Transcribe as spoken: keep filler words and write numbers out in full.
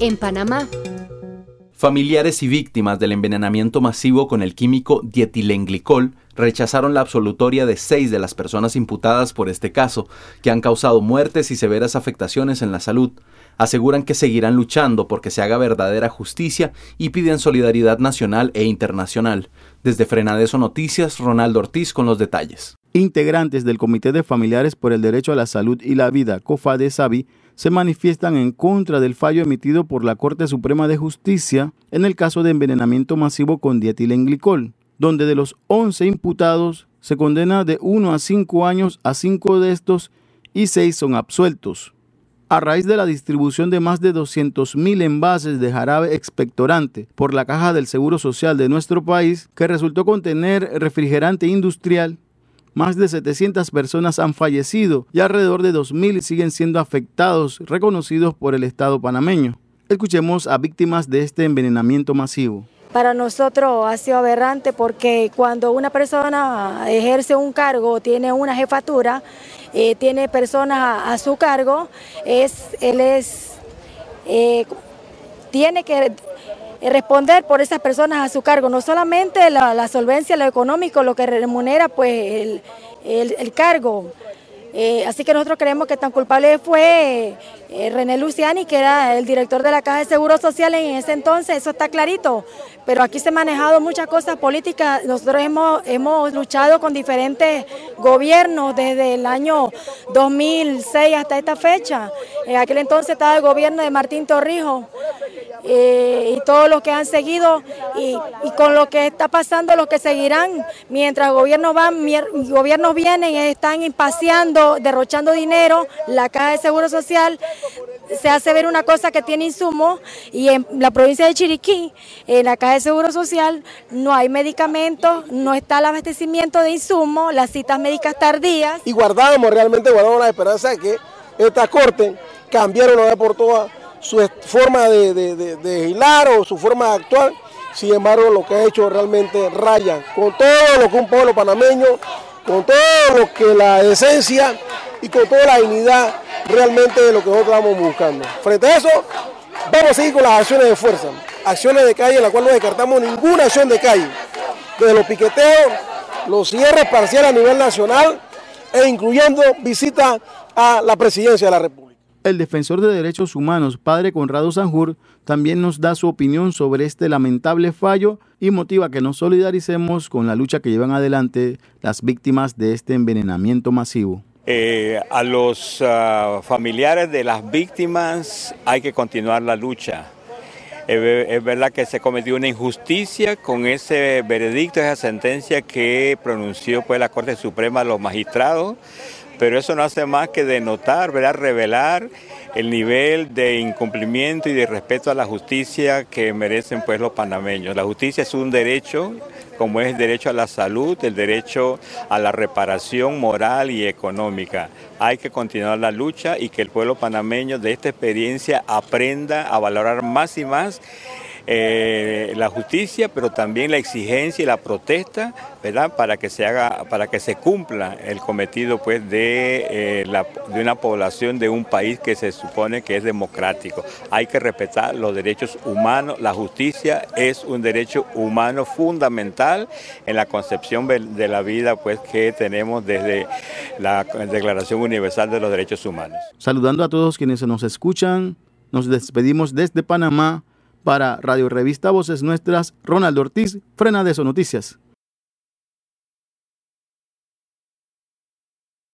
En Panamá, familiares y víctimas del envenenamiento masivo con el químico dietilenglicol rechazaron la absolutoria de seis de las personas imputadas por este caso, que han causado muertes y severas afectaciones en la salud. Aseguran que seguirán luchando porque se haga verdadera justicia y piden solidaridad nacional e internacional. Desde Frenadeso Noticias, Ronaldo Ortiz con los detalles. Integrantes del Comité de Familiares por el Derecho a la Salud y la Vida, COFADE-SAVI, se manifiestan en contra del fallo emitido por la Corte Suprema de Justicia en el caso de envenenamiento masivo con dietilenglicol, donde de los once imputados se condena de uno a cinco años a cinco de estos y seis son absueltos. A raíz de la distribución de más de doscientos mil envases de jarabe expectorante por la Caja del Seguro Social de nuestro país, que resultó contener refrigerante industrial, más de setecientas personas han fallecido y alrededor de dos mil siguen siendo afectados, reconocidos por el Estado panameño. Escuchemos a víctimas de este envenenamiento masivo. Para nosotros ha sido aberrante porque cuando una persona ejerce un cargo, tiene una jefatura, eh, tiene personas a, a su cargo, es, él es, eh, tiene que responder por esas personas a su cargo, no solamente la, la solvencia, lo económico, lo que remunera pues el, el, el cargo. Eh, así que nosotros creemos que tan culpable fue eh, René Luciani, que era el director de la Caja de Seguro Social en ese entonces, eso está clarito, pero aquí se han manejado muchas cosas políticas. Nosotros hemos, hemos luchado con diferentes gobiernos desde el año dos mil seis hasta esta fecha. En aquel entonces estaba el gobierno de Martín Torrijos, Eh, y todos los que han seguido y, y con lo que está pasando, los que seguirán, mientras gobiernos van, mier, gobiernos vienen, están impaciando, derrochando dinero, la Caja de Seguro Social se hace ver una cosa que tiene insumos y en la provincia de Chiriquí, en la Caja de Seguro Social, no hay medicamentos, no está el abastecimiento de insumos, las citas médicas tardías. Y guardábamos, realmente guardábamos la esperanza de que esta corte cambiara una vez por todas su forma de, de, de, de legislar o su forma de actuar. Sin embargo, lo que ha hecho realmente raya con todo lo que un pueblo panameño, con todo lo que la esencia y con toda la dignidad realmente de lo que nosotros estamos buscando. Frente a eso, vamos a seguir con las acciones de fuerza, acciones de calle en las cuales no descartamos ninguna acción de calle, desde los piqueteos, los cierres parciales a nivel nacional e incluyendo visitas a la presidencia de la República. El defensor de derechos humanos, padre Conrado Sanjur, también nos da su opinión sobre este lamentable fallo y motiva que nos solidaricemos con la lucha que llevan adelante las víctimas de este envenenamiento masivo. Eh, a los uh, familiares de las víctimas hay que continuar la lucha. Eh, es verdad que se cometió una injusticia con ese veredicto, esa sentencia que pronunció pues, la Corte Suprema a los magistrados, pero eso no hace más que denotar, ¿verdad? Revelar el nivel de incumplimiento y de respeto a la justicia que merecen pues, los panameños. La justicia es un derecho, como es el derecho a la salud, el derecho a la reparación moral y económica. Hay que continuar la lucha y que el pueblo panameño de esta experiencia aprenda a valorar más y más Eh, la justicia, pero también la exigencia y la protesta, ¿verdad? Para que se haga, para que se cumpla el cometido, pues, de, eh, la, de una población de un país que se supone que es democrático. Hay que respetar los derechos humanos. La justicia es un derecho humano fundamental en la concepción de la vida, pues, que tenemos desde la Declaración Universal de los Derechos Humanos. Saludando a todos quienes nos escuchan, nos despedimos desde Panamá. Para Radio Revista Voces Nuestras, Ronaldo Ortiz, Frenadeso Noticias.